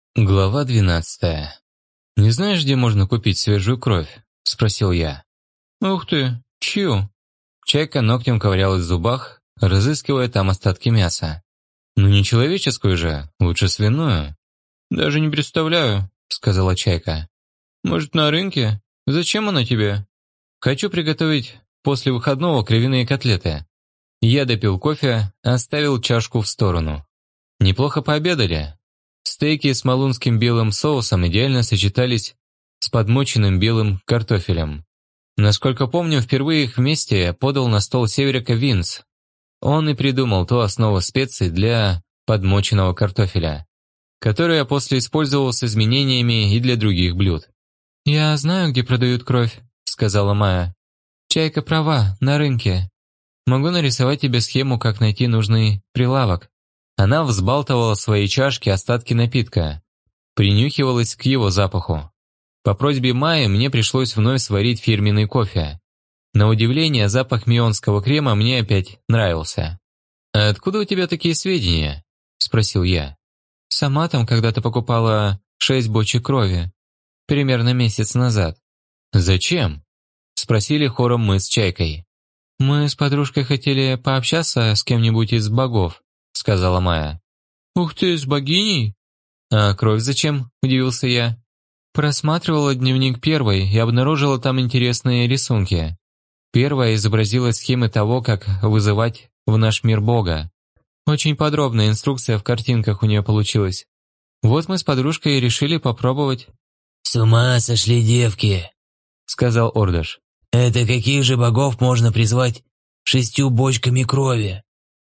Глава 12. «Не знаешь, где можно купить свежую кровь?» – спросил я. «Ух ты, чью?» Чайка ногтем ковырялась в зубах, разыскивая там остатки мяса. «Ну не человеческую же, лучше свиную». «Даже не представляю», – сказала Чайка. «Может, на рынке? Зачем она тебе?» «Хочу приготовить после выходного кровяные котлеты». Я допил кофе, оставил чашку в сторону. «Неплохо пообедали». Стейки с малунским белым соусом идеально сочетались с подмоченным белым картофелем. Насколько помню, впервые их вместе подал на стол Северика Винс. Он и придумал ту основу специй для подмоченного картофеля, которую я после использовал с изменениями и для других блюд. «Я знаю, где продают кровь», — сказала Майя. «Чайка права, на рынке. Могу нарисовать тебе схему, как найти нужный прилавок». Она взбалтывала в своей чашке остатки напитка, принюхивалась к его запаху. По просьбе Майи мне пришлось вновь сварить фирменный кофе. На удивление, запах мионского крема мне опять нравился. «А откуда у тебя такие сведения?» – спросил я. «Сама там когда-то покупала 6 бочек крови. Примерно месяц назад». «Зачем?» – спросили хором мы с Чайкой. «Мы с подружкой хотели пообщаться с кем-нибудь из богов», — сказала Майя. «Ух ты, с богиней?» «А кровь зачем?» — удивился я. Просматривала дневник первой и обнаружила там интересные рисунки. Первая изобразила схемы того, как вызывать в наш мир Бога. Очень подробная инструкция в картинках у нее получилась. Вот мы с подружкой и решили попробовать. «С ума сошли девки», — сказал Ордаш. «Это каких же богов можно призвать 6 бочками крови?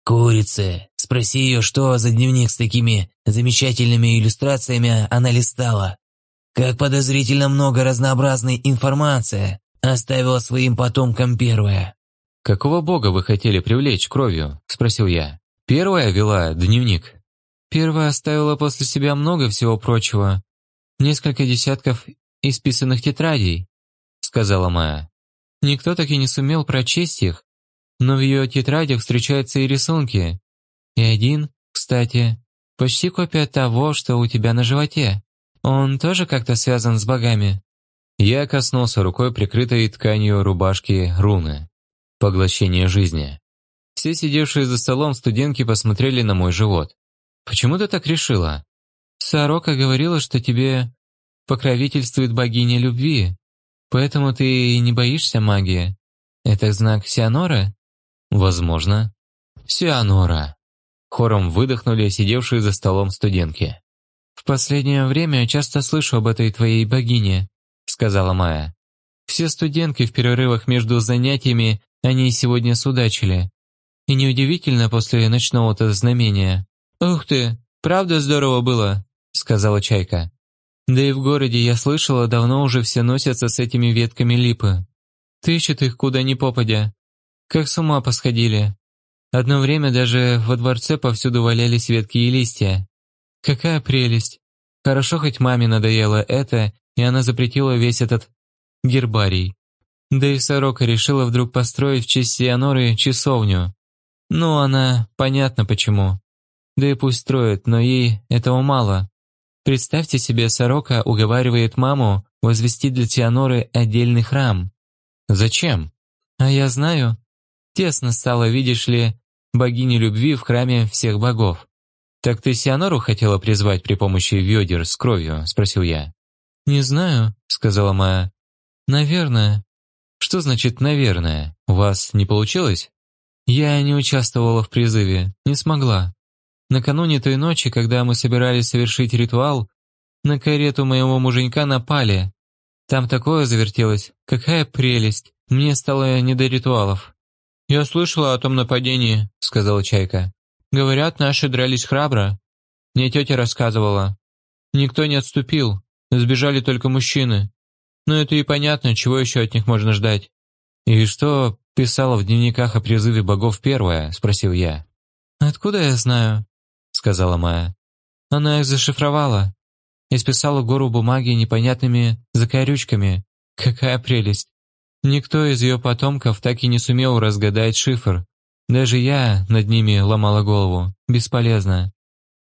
Курица, спроси ее, что за дневник с такими замечательными иллюстрациями она листала. Как подозрительно много разнообразной информации оставила своим потомкам первая». «Какого бога вы хотели привлечь кровью?» – спросил я. «Первая вела дневник». «Первая оставила после себя много всего прочего. Несколько десятков исписанных тетрадей», – сказала Майя. «Никто так и не сумел прочесть их. Но в ее тетрадях встречаются и рисунки. И один, кстати, почти копия того, что у тебя на животе. Он тоже как-то связан с богами». Я коснулся рукой прикрытой тканью рубашки руны. Поглощение жизни. Все сидевшие за столом студентки посмотрели на мой живот. «Почему ты так решила?» «Сорока говорила, что тебе покровительствует богиня любви, поэтому ты и не боишься магии. Это знак Сианоры?» «Возможно». «Сианора!» Хором выдохнули сидевшие за столом студентки. «В последнее время часто слышу об этой твоей богине», — сказала Майя. «Все студентки в перерывах между занятиями о ней сегодня судачили. И неудивительно после ночного-то знамения». «Ух ты, правда здорово было», — сказала Чайка. «Да и в городе, я слышала, давно уже все носятся с этими ветками липы. Тыщут их куда ни попадя. Как с ума посходили. Одно время даже во дворце повсюду валялись ветки и листья. Какая прелесть. Хорошо, хоть маме надоело это, и она запретила весь этот гербарий. Да и сорока решила вдруг построить в честь Сианоры часовню. Ну, она, понятно почему. Да и пусть строит, но ей этого мало. Представьте себе, сорока уговаривает маму возвести для Сианоры отдельный храм. Зачем? А я знаю. Тесно стало, видишь ли, богини любви в храме всех богов. «Так ты Сианору хотела призвать при помощи ведер с кровью?» – спросил я. «Не знаю», – сказала Майя. «Наверное». «Что значит «наверное»? У вас не получилось?» «Я не участвовала в призыве, не смогла. Накануне той ночи, когда мы собирались совершить ритуал, на карету моего муженька напали. Там такое завертелось, какая прелесть, мне стало не до ритуалов». «Я слышала о том нападении», — сказала Чайка. «Говорят, наши дрались храбро. Мне тетя рассказывала. Никто не отступил, сбежали только мужчины. Но это и понятно, чего еще от них можно ждать». «И что писала в дневниках о призыве богов первая?» — спросил я. «Откуда я знаю?» — сказала Майя. «Она их зашифровала. Исписала гору бумаги непонятными закорючками. Какая прелесть. Никто из ее потомков так и не сумел разгадать шифр. Даже я над ними ломала голову. Бесполезно.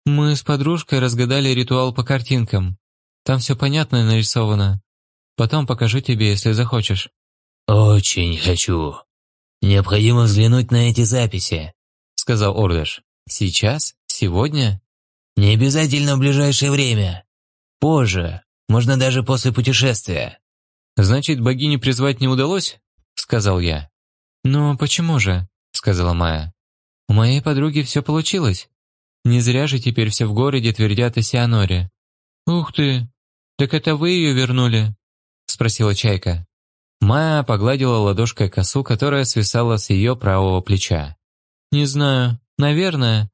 Мы с подружкой разгадали ритуал по картинкам. Там все понятно нарисовано. Потом покажу тебе, если захочешь». «Очень хочу. Необходимо взглянуть на эти записи», — сказал Ордыш. «Сейчас? Сегодня?» «Не обязательно в ближайшее время. Позже, можно даже после путешествия». «Значит, богиню призвать не удалось?» — сказал я. «Но почему же?» — сказала Майя. «У моей подруги все получилось. Не зря же теперь все в городе твердят о Сианоре». «Ух ты! Так это вы ее вернули?» — спросила Чайка. Майя погладила ладошкой косу, которая свисала с ее правого плеча. «Не знаю, наверное,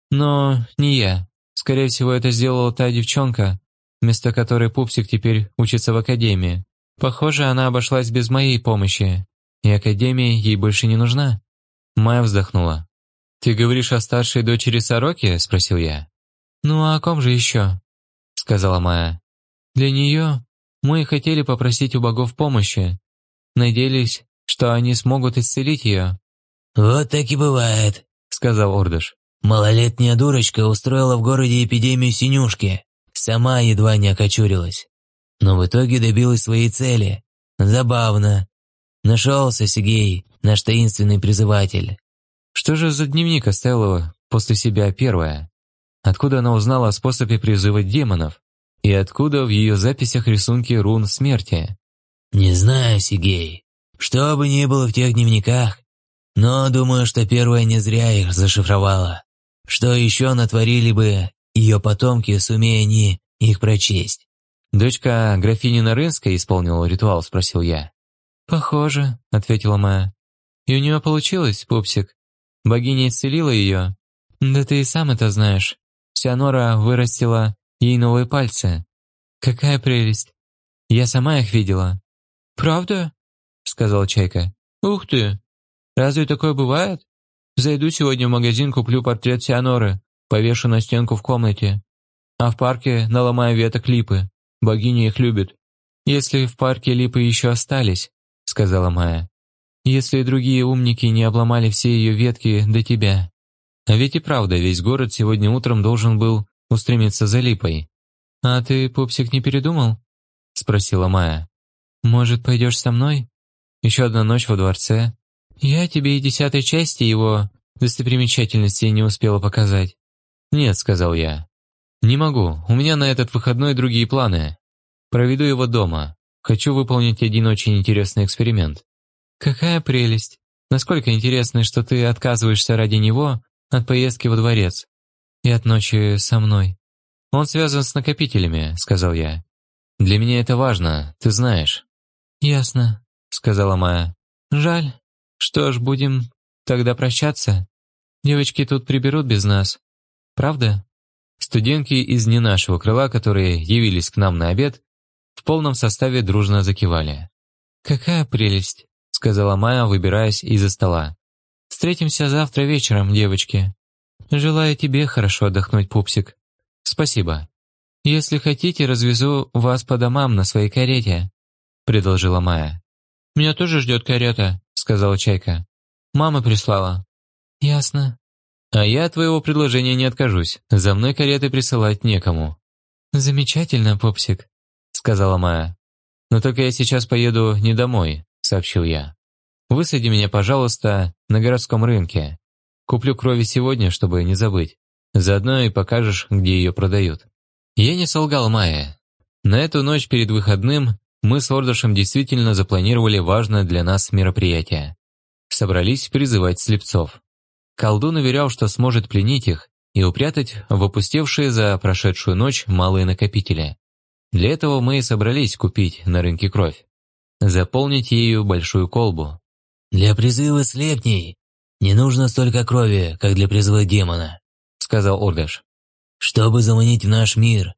но не я. Скорее всего, это сделала та девчонка, вместо которой Пупсик теперь учится в академии. Похоже, она обошлась без моей помощи, и академия ей больше не нужна». Майя вздохнула. «Ты говоришь о старшей дочери Сороки?» – спросил я. «Ну а о ком же еще?» – сказала Майя. «Для нее мы хотели попросить у богов помощи. Надеялись, что они смогут исцелить ее». «Вот так и бывает», — сказал Ордыш. «Малолетняя дурочка устроила в городе эпидемию синюшки. Сама едва не окочурилась. Но в итоге добилась своей цели. Забавно. Нашелся Сигей, наш таинственный призыватель». Что же за дневник оставила после себя первая? Откуда она узнала о способе призыва демонов? И откуда в ее записях рисунки рун смерти? «Не знаю, Сигей, что бы ни было в тех дневниках, но думаю, что первая не зря их зашифровала. Что еще натворили бы ее потомки, сумея они их прочесть?» «Дочка графини Нарынской исполнила ритуал?» – спросил я. «Похоже», – ответила Майя. «И у нее получилось, Пупсик. Богиня исцелила ее. Да ты и сам это знаешь. Сианора вырастила ей новые пальцы. Какая прелесть. Я сама их видела». «Правда?» – сказала Чайка. «Ух ты! Разве такое бывает? Зайду сегодня в магазин, куплю портрет Сианоры, повешу на стенку в комнате. А в парке наломаю веток липы. Богиня их любит». «Если в парке липы еще остались», – сказала Майя. «Если другие умники не обломали все ее ветки до тебя. А ведь и правда, весь город сегодня утром должен был устремиться за липой». «А ты, Пупсик, не передумал?» – спросила Майя. «Может, пойдешь со мной? Еще одна ночь во дворце. Я тебе и 10 части его достопримечательностей не успела показать». «Нет», – сказал я. «Не могу, у меня на этот выходной другие планы. Проведу его дома. Хочу выполнить один очень интересный эксперимент». «Какая прелесть! Насколько интересно, что ты отказываешься ради него от поездки во дворец и от ночи со мной». «Он связан с накопителями», – сказал я. «Для меня это важно, ты знаешь». «Ясно», — сказала Майя. «Жаль. Что ж, будем тогда прощаться. Девочки тут приберут без нас. Правда?» Студентки из не нашего крыла, которые явились к нам на обед, в полном составе дружно закивали. «Какая прелесть», — сказала Майя, выбираясь из-за стола. «Встретимся завтра вечером, девочки. Желаю тебе хорошо отдохнуть, Пупсик». «Спасибо. Если хотите, развезу вас по домам на своей карете», — предложила Майя. «Меня тоже ждет карета», — сказала Чайка. «Мама прислала». «Ясно». «А я от твоего предложения не откажусь. За мной кареты присылать некому». «Замечательно, Пупсик», — сказала Майя. «Но только я сейчас поеду не домой», — сообщил я. «Высади меня, пожалуйста, на городском рынке. Куплю крови сегодня, чтобы не забыть. Заодно и покажешь, где ее продают». Я не солгал Майе. На эту ночь перед выходным мы с Ордышем действительно запланировали важное для нас мероприятие. Собрались призывать слепцов. Колдун уверял, что сможет пленить их и упрятать в опустевшие за прошедшую ночь малые накопители. Для этого мы и собрались купить на рынке кровь. Заполнить ею большую колбу. «Для призыва слепней не нужно столько крови, как для призыва демона», — сказал Ордыш. «Чтобы заманить в наш мир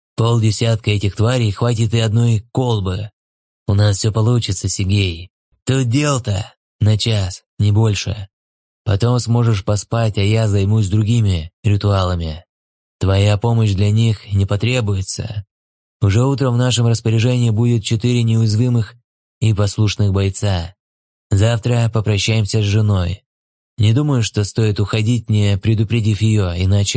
50 этих тварей, хватит и одной колбы. У нас все получится, Сигей. Тут дел-то на час, не больше. Потом сможешь поспать, а я займусь другими ритуалами. Твоя помощь для них не потребуется. Уже утром в нашем распоряжении будет 4 неуязвимых и послушных бойца. Завтра попрощаемся с женой. Не думаю, что стоит уходить, не предупредив ее, иначе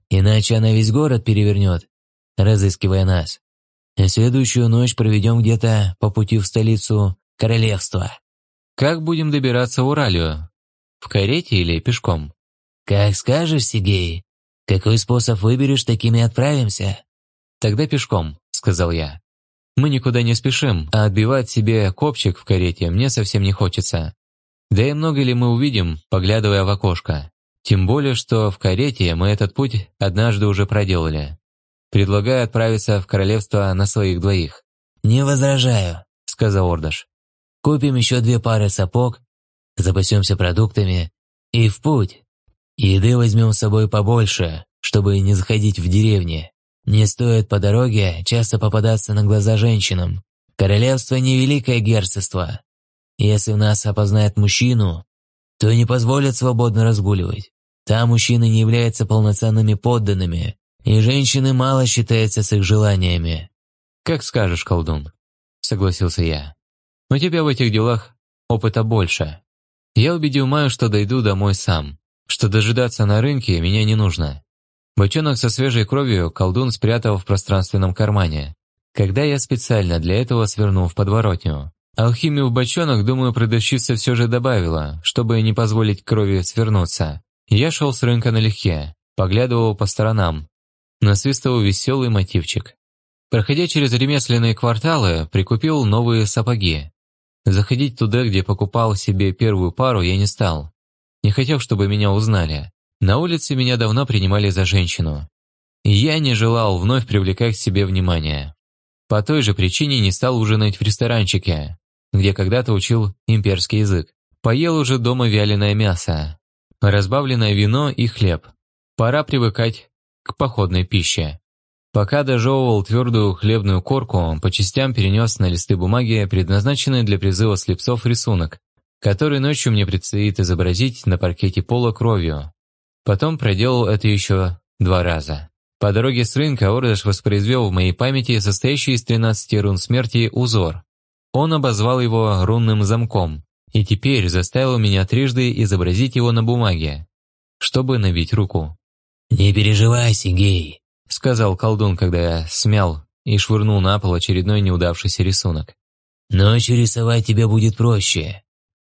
иначе она весь город перевернет, разыскивая нас. А следующую ночь проведем где-то по пути в столицу королевства». «Как будем добираться в Уралию? В карете или пешком?» «Как скажешь, Сигей. Какой способ выберешь, таким и отправимся». «Тогда пешком», — сказал я. «Мы никуда не спешим, а отбивать себе копчик в карете мне совсем не хочется. Да и много ли мы увидим, поглядывая в окошко? Тем более, что в карете мы этот путь однажды уже проделали. Предлагаю отправиться в королевство на своих двоих». «Не возражаю», — сказал Ордаш. «Купим еще 2 пары сапог, запасемся продуктами и в путь. Еды возьмем с собой побольше, чтобы не заходить в деревни. Не стоит по дороге часто попадаться на глаза женщинам. Королевство не великое герцогство. Если в нас опознает мужчину, то не позволят свободно разгуливать. Там мужчины не являются полноценными подданными, и женщины мало считаются с их желаниями». «Как скажешь, колдун», — согласился я. «У тебя в этих делах опыта больше. Я убедил Майю, что дойду домой сам, что дожидаться на рынке меня не нужно». Бочонок со свежей кровью колдун спрятал в пространственном кармане, когда я специально для этого свернул в подворотню. Алхимию в бочонок, думаю, продавщица все же добавила, чтобы не позволить крови свернуться. Я шел с рынка налегке, поглядывал по сторонам, насвистывал веселый мотивчик. Проходя через ремесленные кварталы, прикупил новые сапоги. Заходить туда, где покупал себе первую пару, я не стал. Не хотел, чтобы меня узнали. На улице меня давно принимали за женщину. И я не желал вновь привлекать к себе внимание. По той же причине не стал ужинать в ресторанчике, где когда-то учил имперский язык. Поел уже дома вяленое мясо, разбавленное вино и хлеб. Пора привыкать к походной пище. Пока дожевывал твердую хлебную корку, по частям перенес на листы бумаги, предназначенные для призыва слепцов, рисунок, который ночью мне предстоит изобразить на паркете пола кровью. Потом проделал это еще 2 раза. По дороге с рынка Ордаш воспроизвел в моей памяти состоящий из 13 рун смерти узор. Он обозвал его рунным замком и теперь заставил меня трижды изобразить его на бумаге, чтобы набить руку. «Не переживай, Сигей», — сказал колдун, когда я смял и швырнул на пол очередной неудавшийся рисунок. «Ночью рисовать тебе будет проще.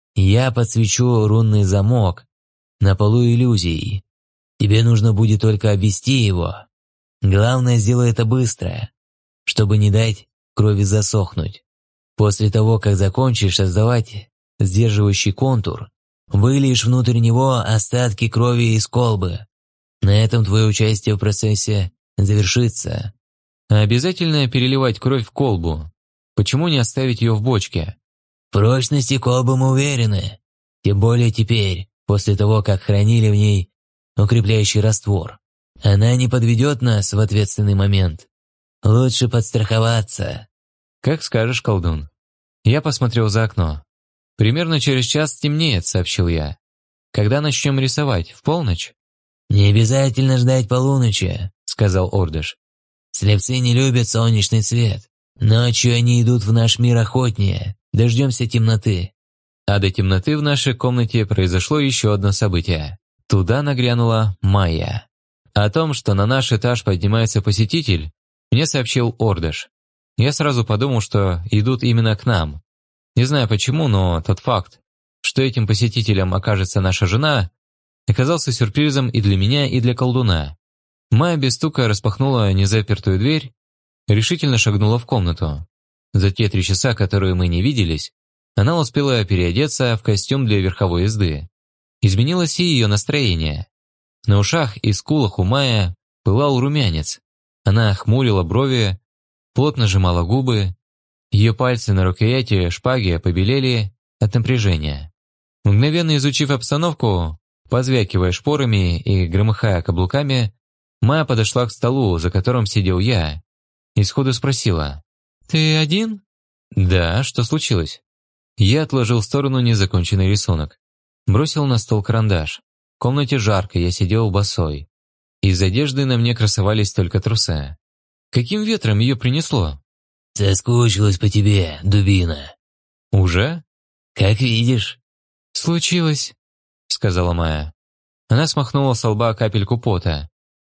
Я подсвечу рунный замок на полу иллюзий. Тебе нужно будет только обвести его. Главное, сделай это быстро, чтобы не дать крови засохнуть. После того, как закончишь создавать сдерживающий контур, выльешь внутрь него остатки крови из колбы. На этом твое участие в процессе завершится». А обязательно переливать кровь в колбу? Почему не оставить ее в бочке? В прочности колбы мы уверены. Тем более теперь, после того, как хранили в ней укрепляющий раствор. Она не подведет нас в ответственный момент. Лучше подстраховаться. «Как скажешь, колдун». Я посмотрел за окно. «Примерно через час стемнеет», — сообщил я. «Когда начнем рисовать? В полночь?» «Не обязательно ждать полуночи», — сказал Ордаш. «Слепцы не любят солнечный свет. Ночью они идут в наш мир охотнее. Дождемся темноты». А до темноты в нашей комнате произошло еще одно событие. Туда нагрянула Майя. О том, что на наш этаж поднимается посетитель, мне сообщил Ордаш. Я сразу подумал, что идут именно к нам. Не знаю почему, но тот факт, что этим посетителем окажется наша жена, оказался сюрпризом и для меня, и для колдуна. Майя без стука распахнула незапертую дверь, решительно шагнула в комнату. За те 3 часа, которые мы не виделись, она успела переодеться в костюм для верховой езды. Изменилось и ее настроение. На ушах и скулах у Майи пылал румянец. Она хмурила брови, плотно сжимала губы. Ее пальцы на рукояти шпаги побелели от напряжения. Мгновенно изучив обстановку, позвякивая шпорами и громыхая каблуками, Майя подошла к столу, за которым сидел я, и сходу спросила: «Ты один?» «Да, что случилось?» Я отложил в сторону незаконченный рисунок. Бросил на стол карандаш. В комнате жарко, я сидел босой. Из одежды на мне красовались только трусы. Каким ветром ее принесло? «Соскучилась по тебе, дубина». «Уже?» «Как видишь». «Случилось», — сказала Майя. Она смахнула со лба капельку пота.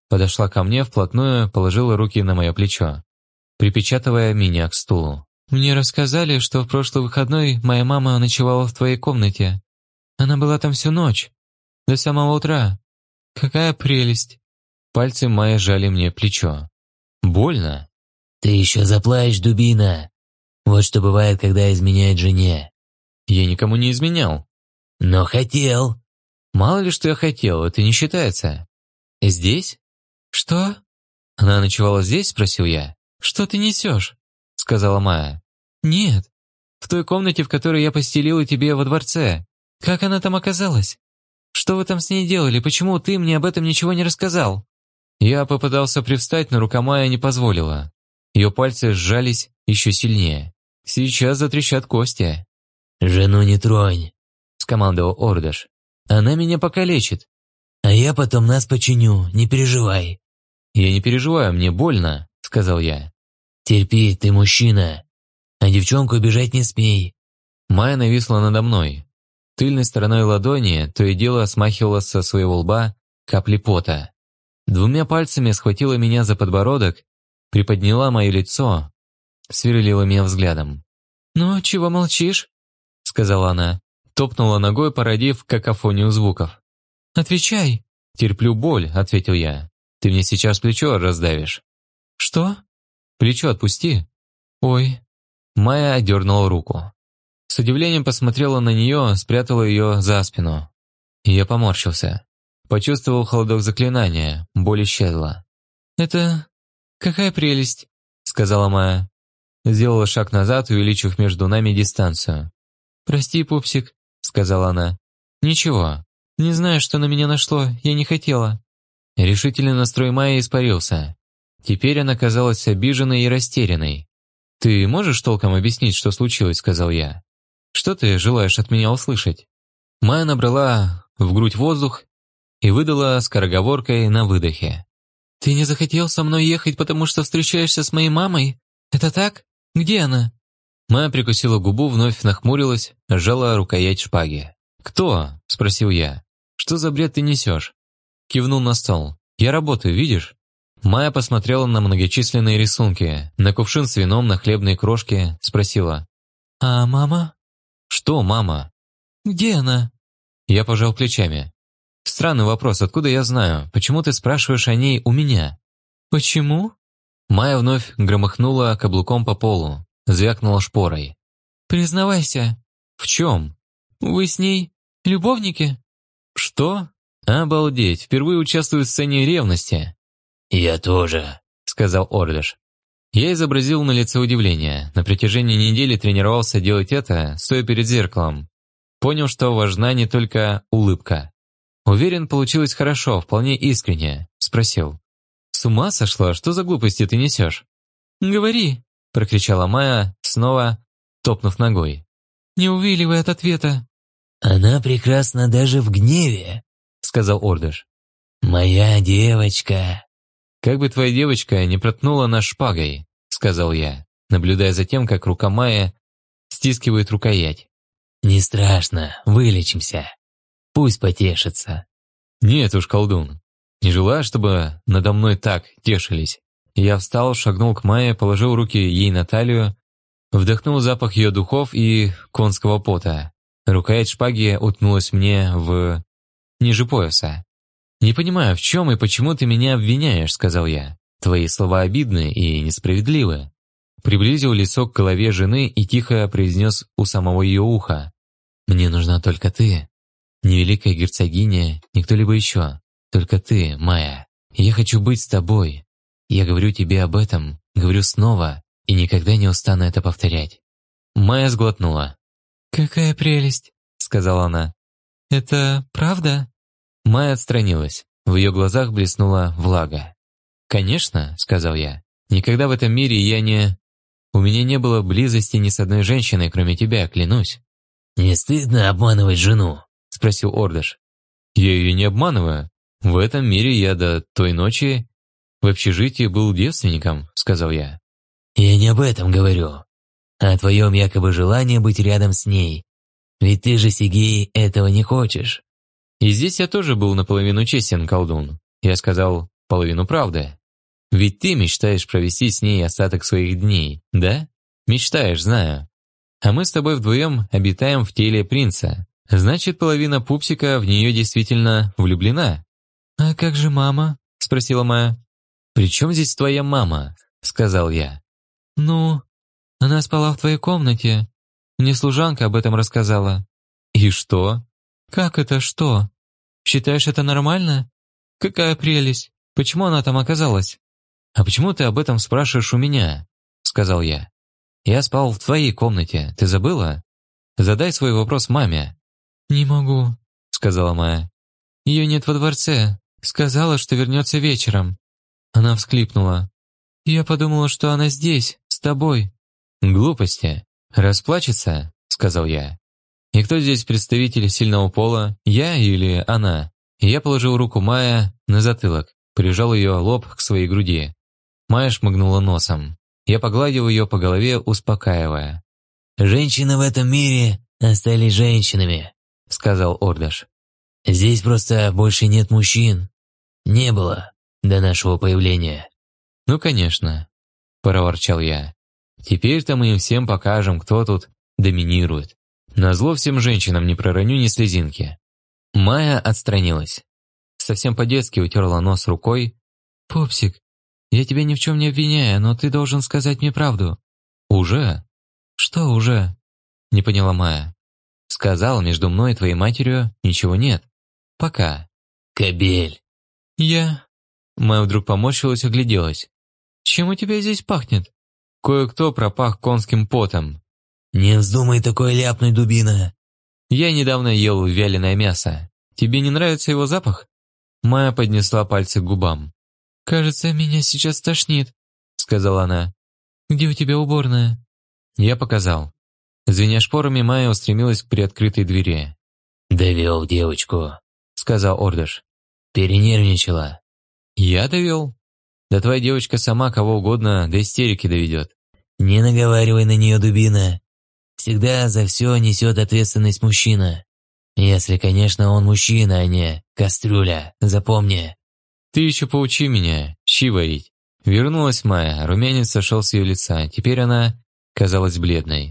Подошла ко мне вплотную, положила руки на мое плечо, припечатывая меня к стулу. «Мне рассказали, что в прошлый выходной моя мама ночевала в твоей комнате. Она была там всю ночь, до самого утра. Какая прелесть!» Пальцы Майи сжали мне плечо. «Больно?» «Ты еще заплачешь, дубина. Вот что бывает, когда изменяет жене». «Я никому не изменял». «Но хотел». «Мало ли, что я хотел, это не считается». «Здесь?» «Что?» «Она ночевала здесь?» – спросил я. «Что ты несешь?» – сказала Майя. «Нет, в той комнате, в которой я постелила тебе во дворце. Как она там оказалась? Что вы там с ней делали? Почему ты мне об этом ничего не рассказал?» Я попытался привстать, но рука Майя не позволила. Ее пальцы сжались еще сильнее. «Сейчас затрещат кости». «Жену не тронь», – скомандовал Ордаш. «Она меня покалечит». «А я потом нас починю, не переживай». «Я не переживаю, мне больно», – сказал я. «Терпи, ты мужчина. А девчонку бежать не смей». Майя нависла надо мной. Тыльной стороной ладони то и дело смахивала со своего лба капли пота. Двумя пальцами схватила меня за подбородок, приподняла мое лицо, сверлила меня взглядом. «Ну, чего молчишь?» – сказала она. Топнула ногой, породив какофонию звуков. «Отвечай!» «Терплю боль», – ответил я. «Ты мне сейчас плечо раздавишь». «Что?» «Плечо отпусти». «Ой». Майя отдернула руку. С удивлением посмотрела на нее, спрятала ее за спину. Я поморщился. Почувствовал холодок заклинания, боль исчезла. «Это... какая прелесть», — сказала Майя. Сделала шаг назад, увеличив между нами дистанцию. «Прости, пупсик», — сказала она. «Ничего. Не знаю, что на меня нашло, я не хотела». Решительный настрой Майи испарился. Теперь она казалась обиженной и растерянной. «Ты можешь толком объяснить, что случилось?» – сказал я. «Что ты желаешь от меня услышать?» Майя набрала в грудь воздух и выдала скороговоркой на выдохе. «Ты не захотел со мной ехать, потому что встречаешься с моей мамой? Это так? Где она?» Майя прикусила губу, вновь нахмурилась, сжала рукоять шпаги. «Кто?» – спросил я. «Что за бред ты несешь?» Кивнул на стол. «Я работаю, видишь?» Майя посмотрела на многочисленные рисунки, на кувшин с вином, на хлебные крошки, спросила. «А мама?» «Что мама?» «Где она?» Я пожал плечами. «Странный вопрос, откуда я знаю? Почему ты спрашиваешь о ней у меня?» «Почему?» Майя вновь громыхнула каблуком по полу, звякнула шпорой. «Признавайся». «В чем?» «Вы с ней любовники?» «Что?» «Обалдеть, впервые участвую в сцене ревности». «Я тоже», — сказал Ордаш. Я изобразил на лице удивление. На протяжении недели тренировался делать это, стоя перед зеркалом. Понял, что важна не только улыбка. Уверен, получилось хорошо, вполне искренне. Спросил. «С ума сошла? Что за глупости ты несешь?» «Говори», — прокричала Майя, снова топнув ногой. «Не увиливай от ответа». «Она прекрасна даже в гневе», — сказал Ордаш. «Моя девочка». «Как бы твоя девочка не проткнула нас шпагой», — сказал я, наблюдая за тем, как рука Майи стискивает рукоять. «Не страшно, вылечимся. Пусть потешится». «Нет уж, колдун, не желаю, чтобы надо мной так тешились». Я встал, шагнул к Майе, положил руки ей на талию, вдохнул запах ее духов и конского пота. Рукоять шпаги уткнулась мне ниже пояса. «Не понимаю, в чем и почему ты меня обвиняешь», — сказал я. «Твои слова обидны и несправедливы». Приблизил лицо к голове жены и тихо произнес у самого ее уха. «Мне нужна только ты. Не великая герцогиня, ни кто-либо еще. Только ты, Майя. Я хочу быть с тобой. Я говорю тебе об этом, говорю снова, и никогда не устану это повторять». Майя сглотнула. «Какая прелесть», — сказала она. «Это правда?» Майя отстранилась. В ее глазах блеснула влага. «Конечно», — сказал я. «Никогда в этом мире я не... У меня не было близости ни с одной женщиной, кроме тебя, клянусь». «Не стыдно обманывать жену?» — спросил Ордаш. «Я ее не обманываю. В этом мире я до той ночи в общежитии был девственником», — сказал я. «Я не об этом говорю, а о твоем якобы желании быть рядом с ней. Ведь ты же, Сигей, этого не хочешь». И здесь я тоже был наполовину честен, колдун. Я сказал, половину правды. Ведь ты мечтаешь провести с ней остаток своих дней, да? Мечтаешь, знаю. А мы с тобой вдвоем обитаем в теле принца. Значит, половина пупсика в нее действительно влюблена». «А как же мама?» – спросила Майя. «При чем здесь твоя мама?» – сказал я. «Ну, она спала в твоей комнате. Мне служанка об этом рассказала». «И что?» «Как это что? Считаешь это нормально? Какая прелесть! Почему она там оказалась?» «А почему ты об этом спрашиваешь у меня?» – сказал я. «Я спал в твоей комнате, ты забыла? Задай свой вопрос маме». «Не могу», – сказала Майя. «Ее нет во дворце. Сказала, что вернется вечером». Она всхлипнула. «Я подумала, что она здесь, с тобой». «Глупости. Расплачется?» – сказал я. «И кто здесь представитель сильного пола, я или она?» Я положил руку Майя на затылок, прижал ее лоб к своей груди. Майя шмыгнула носом. Я погладил ее по голове, успокаивая. «Женщины в этом мире остались женщинами», — сказал Ордаш. «Здесь просто больше нет мужчин. Не было до нашего появления». «Ну, конечно», – проворчал я. «Теперь-то мы им всем покажем, кто тут доминирует. Назло всем женщинам не пророню ни слезинки». Майя отстранилась. Совсем по-детски утерла нос рукой. «Пупсик, я тебя ни в чем не обвиняю, но ты должен сказать мне правду». «Уже?» «Что уже?» – не поняла Майя. «Сказал, между мной и твоей матерью ничего нет. Пока». «Кобель». «Я...» Майя вдруг поморщилась и огляделась. «Чем у тебя здесь пахнет?» Кое-кто пропах конским потом. «Не вздумай такое ляпнуть, дубина». «Я недавно ел вяленое мясо. Тебе не нравится его запах?» Майя поднесла пальцы к губам. «Кажется, меня сейчас тошнит», — сказала она. «Где у тебя уборная?» Я показал. Звеня шпорами, Майя устремилась к приоткрытой двери. «Довел девочку», — сказал Ордаш. «Перенервничала». «Я довел? Да твоя девочка сама кого угодно до истерики доведет». «Не наговаривай на нее, дубина. Всегда за все несет ответственность мужчина. Если, конечно, он мужчина, а не кастрюля, запомни». «Ты еще поучи меня, щи варить». Вернулась Майя, румянец сошел с ее лица, теперь она казалась бледной.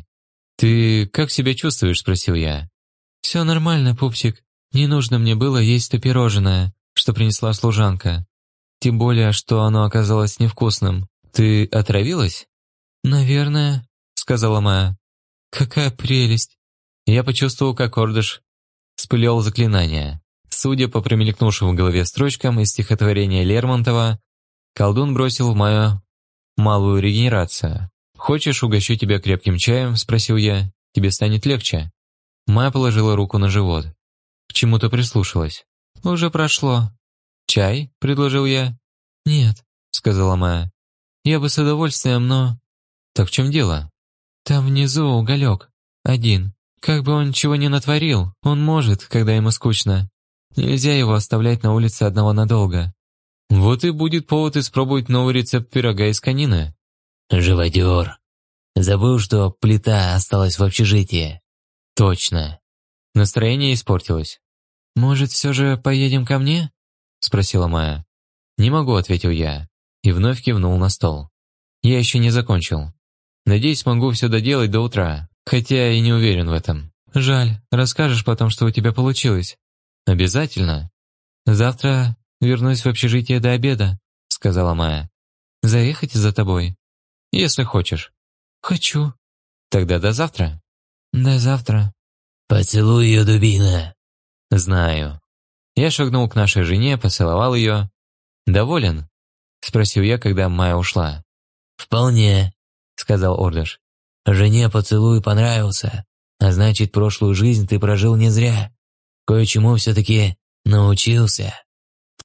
«Ты как себя чувствуешь?» – спросил я. «Все нормально, пупсик. Не нужно мне было есть то пирожное, что принесла служанка. Тем более, что оно оказалось невкусным. Ты отравилась?» «Наверное», – сказала Майя. «Какая прелесть!» Я почувствовал, как Ордаш спылил заклинание. Судя по промелькнувшим в голове строчкам из стихотворения Лермонтова, колдун бросил в Майю малую регенерацию. «Хочешь, угощу тебя крепким чаем?» – спросил я. «Тебе станет легче». Майя положила руку на живот. К чему-то прислушалась. «Уже прошло». «Чай?» – предложил я. «Нет», – сказала Майя. «Я бы с удовольствием, но...» «Так в чем дело?» «Там внизу уголек. Один. Как бы он чего ни натворил, он может, когда ему скучно. Нельзя его оставлять на улице одного надолго». «Вот и будет повод испробовать новый рецепт пирога из конины». «Живодер. Забыл, что плита осталась в общежитии». «Точно». Настроение испортилось. «Может, все же поедем ко мне?» – спросила Майя. «Не могу», – ответил я, и вновь кивнул на стол. «Я еще не закончил. Надеюсь, смогу все доделать до утра, хотя и не уверен в этом». «Жаль, расскажешь потом, что у тебя получилось?» «Обязательно. Завтра вернусь в общежитие до обеда», – сказала Майя. «Заехать за тобой?» «Если хочешь». «Хочу». «Тогда до завтра». «До завтра». «Поцелуй ее, дубина». «Знаю». Я шагнул к нашей жене, поцеловал ее. «Доволен?» – спросил я, когда Майя ушла. «Вполне», – сказал Ордаш. «Жене поцелуй понравился, а значит, прошлую жизнь ты прожил не зря. Кое-чему все-таки научился».